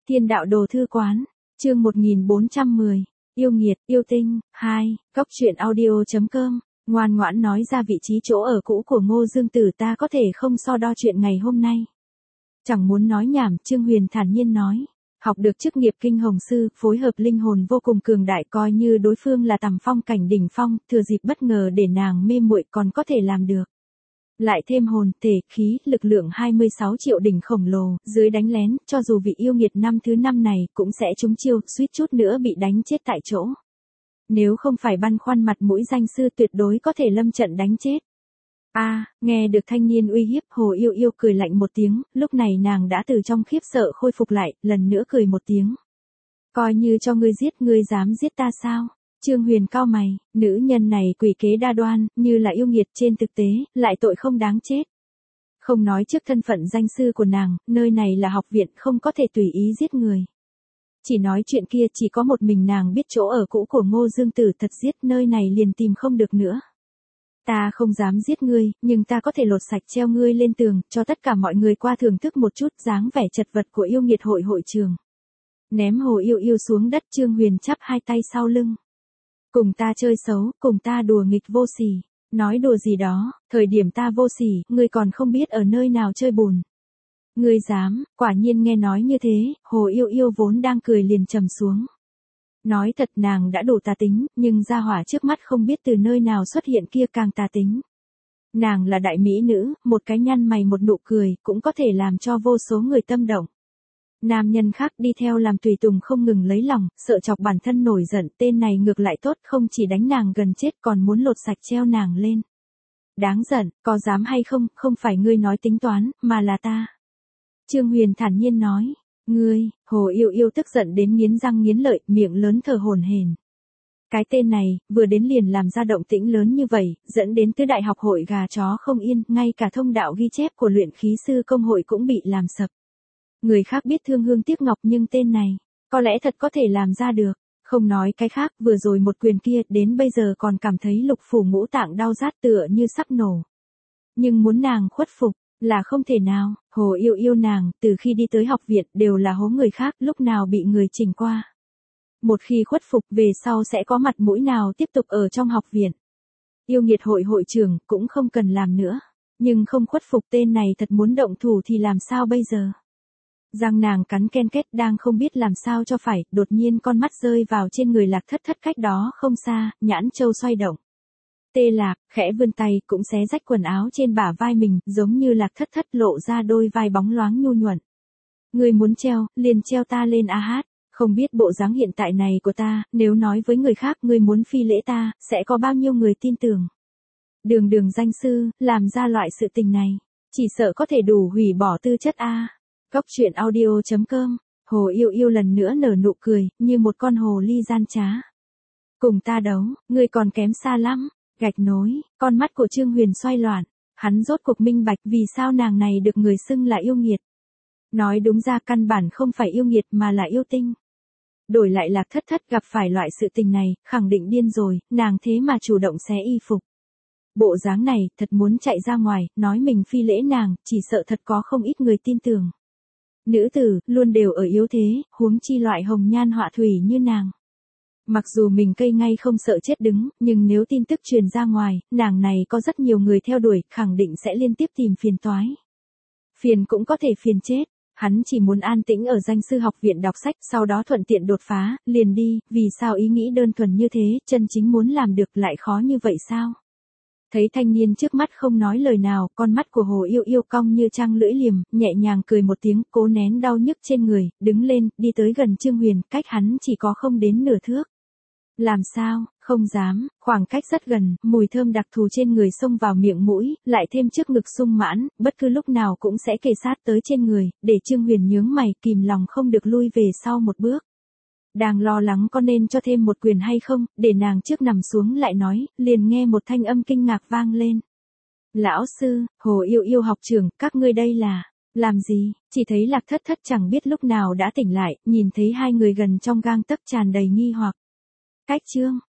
Thiên đạo đồ thư quán, chương 1410, yêu nghiệt, yêu tinh, 2, Cóc truyện audio.com, ngoan ngoãn nói ra vị trí chỗ ở cũ của Ngô Dương Tử, ta có thể không so đo chuyện ngày hôm nay. Chẳng muốn nói nhảm, Trương Huyền thản nhiên nói. Học được chức nghiệp kinh hồng sư, phối hợp linh hồn vô cùng cường đại, coi như đối phương là tầm phong cảnh đỉnh phong, thừa dịp bất ngờ để nàng mê muội còn có thể làm được. Lại thêm hồn, thể, khí, lực lượng 26 triệu đỉnh khổng lồ, dưới đánh lén, cho dù vị yêu nghiệt năm thứ 5 này cũng sẽ trúng chiêu, suýt chút nữa bị đánh chết tại chỗ. Nếu không phải băn khoăn mặt mũi danh sư, tuyệt đối có thể lâm trận đánh chết. Nghe được thanh niên uy hiếp, Hồ Yêu Yêu cười lạnh một tiếng, lúc này nàng đã từ trong khiếp sợ khôi phục lại, lần nữa cười một tiếng. Coi như cho ngươi giết, ngươi dám giết ta sao? Trương Huyền cau mày, nữ nhân này quỷ kế đa đoan, như là yêu nghiệt, trên thực tế, lại tội không đáng chết. Không nói trước thân phận danh sư của nàng, nơi này là học viện, không có thể tùy ý giết người. Chỉ nói chuyện kia, chỉ có một mình nàng biết chỗ ở cũ của Ngô Dương Tử, thật giết nơi này liền tìm không được nữa. Ta không dám giết ngươi, nhưng ta có thể lột sạch treo ngươi lên tường, cho tất cả mọi người qua thưởng thức một chút dáng vẻ chật vật của yêu nghiệt hội trường. Ném Hồ Yêu Yêu xuống đất, Trương Huyền chắp hai tay sau lưng. Cùng ta chơi xấu, cùng ta đùa nghịch vô sỉ. Nói đùa gì đó, thời điểm ta vô sỉ, ngươi còn không biết ở nơi nào chơi bùn. Ngươi dám, quả nhiên nghe nói như thế, Hồ Yêu Yêu vốn đang cười liền trầm xuống. Nói thật, nàng đã đủ tà tính, nhưng gia hỏa trước mắt không biết từ nơi nào xuất hiện kia càng tà tính. Nàng là đại mỹ nữ, một cái nhăn mày một nụ cười, cũng có thể làm cho vô số người tâm động. Nam nhân khác đi theo làm tùy tùng không ngừng lấy lòng, sợ chọc bản thân nổi giận, tên này ngược lại tốt, không chỉ đánh nàng gần chết còn muốn lột sạch treo nàng lên. Đáng giận, có dám hay không, không phải ngươi nói tính toán, mà là ta. Trương Huyền thản nhiên nói. Ngươi, Hồ Yêu Yêu tức giận đến nghiến răng nghiến lợi, miệng lớn thở hổn hển. Cái tên này, vừa đến liền làm ra động tĩnh lớn như vậy, dẫn đến tứ đại học hội gà chó không yên, ngay cả thông đạo ghi chép của luyện khí sư công hội cũng bị làm sập. Người khác biết thương hương tiếc ngọc, nhưng tên này, có lẽ thật có thể làm ra được. Không nói cái khác, vừa rồi một quyền kia, đến bây giờ còn cảm thấy lục phủ ngũ tạng đau rát tựa như sắp nổ. Nhưng muốn nàng khuất phục, là không thể nào. Hồ Yêu Yêu nàng, từ khi đi tới học viện, đều là hố người khác, lúc nào bị người chỉnh qua. Một khi khuất phục, về sau sẽ có mặt mũi nào tiếp tục ở trong học viện. Yêu nghiệt hội trưởng, cũng không cần làm nữa. Nhưng không khuất phục, tên này thật muốn động thủ thì làm sao bây giờ? Răng nàng cắn ken két, đang không biết làm sao cho phải, đột nhiên con mắt rơi vào trên người Lạc Thất Thất cách đó không xa, nhãn châu xoay động. Tê Lạc, khẽ vươn tay, cũng xé rách quần áo trên bả vai mình, giống như Lạc Thất Thất lộ ra đôi vai bóng loáng nhu nhuận. Ngươi muốn treo, liền treo ta lên a hát, không biết bộ dáng hiện tại này của ta, nếu nói với người khác ngươi muốn phi lễ ta, sẽ có bao nhiêu người tin tưởng. Đường danh sư, làm ra loại sự tình này, chỉ sợ có thể đủ hủy bỏ tư chất a. Cóc truyện audio.com, Hồ Yêu Yêu lần nữa nở nụ cười, như một con hồ ly gian trá. Cùng ta đấu, ngươi còn kém xa lắm. Gạch nối, con mắt của Trương Huyền xoay loạn, hắn rốt cuộc minh bạch vì sao nàng này được người xưng là yêu nghiệt. Nói đúng ra căn bản không phải yêu nghiệt mà là yêu tinh. Đổi lại Lạc Thất Thất gặp phải loại sự tình này, khẳng định điên rồi, nàng thế mà chủ động xé y phục. Bộ dáng này, thật muốn chạy ra ngoài, nói mình phi lễ nàng, chỉ sợ thật có không ít người tin tưởng. Nữ tử, luôn đều ở yếu thế, huống chi loại hồng nhan họa thủy như nàng. Mặc dù mình cây ngay không sợ chết đứng, nhưng nếu tin tức truyền ra ngoài, nàng này có rất nhiều người theo đuổi, khẳng định sẽ liên tiếp tìm phiền toái. Phiền cũng có thể phiền chết, hắn chỉ muốn an tĩnh ở danh sư học viện đọc sách, sau đó thuận tiện đột phá, liền đi, vì sao ý nghĩ đơn thuần như thế, chân chính muốn làm được lại khó như vậy sao? Thấy thanh niên trước mắt không nói lời nào, con mắt của Hồ Yêu Yêu cong như trăng lưỡi liềm, nhẹ nhàng cười một tiếng, cố nén đau nhức trên người, đứng lên, đi tới gần Trương Huyền, cách hắn chỉ có không đến nửa thước. Làm sao, không dám, khoảng cách rất gần, mùi thơm đặc thù trên người xông vào miệng mũi, lại thêm trước ngực sung mãn, bất cứ lúc nào cũng sẽ kề sát tới trên người, để Trương Huyền nhướng mày, kìm lòng không được lui về sau một bước. Đang lo lắng có nên cho thêm một quyền hay không, để nàng trước nằm xuống lại nói, liền nghe một thanh âm kinh ngạc vang lên. Lão sư, Hồ Yêu Yêu học trưởng, các ngươi đây là, làm gì? Chỉ thấy Lạc Thất Thất chẳng biết lúc nào đã tỉnh lại, nhìn thấy hai người gần trong gang tấc tràn đầy nghi hoặc. Cách Trương,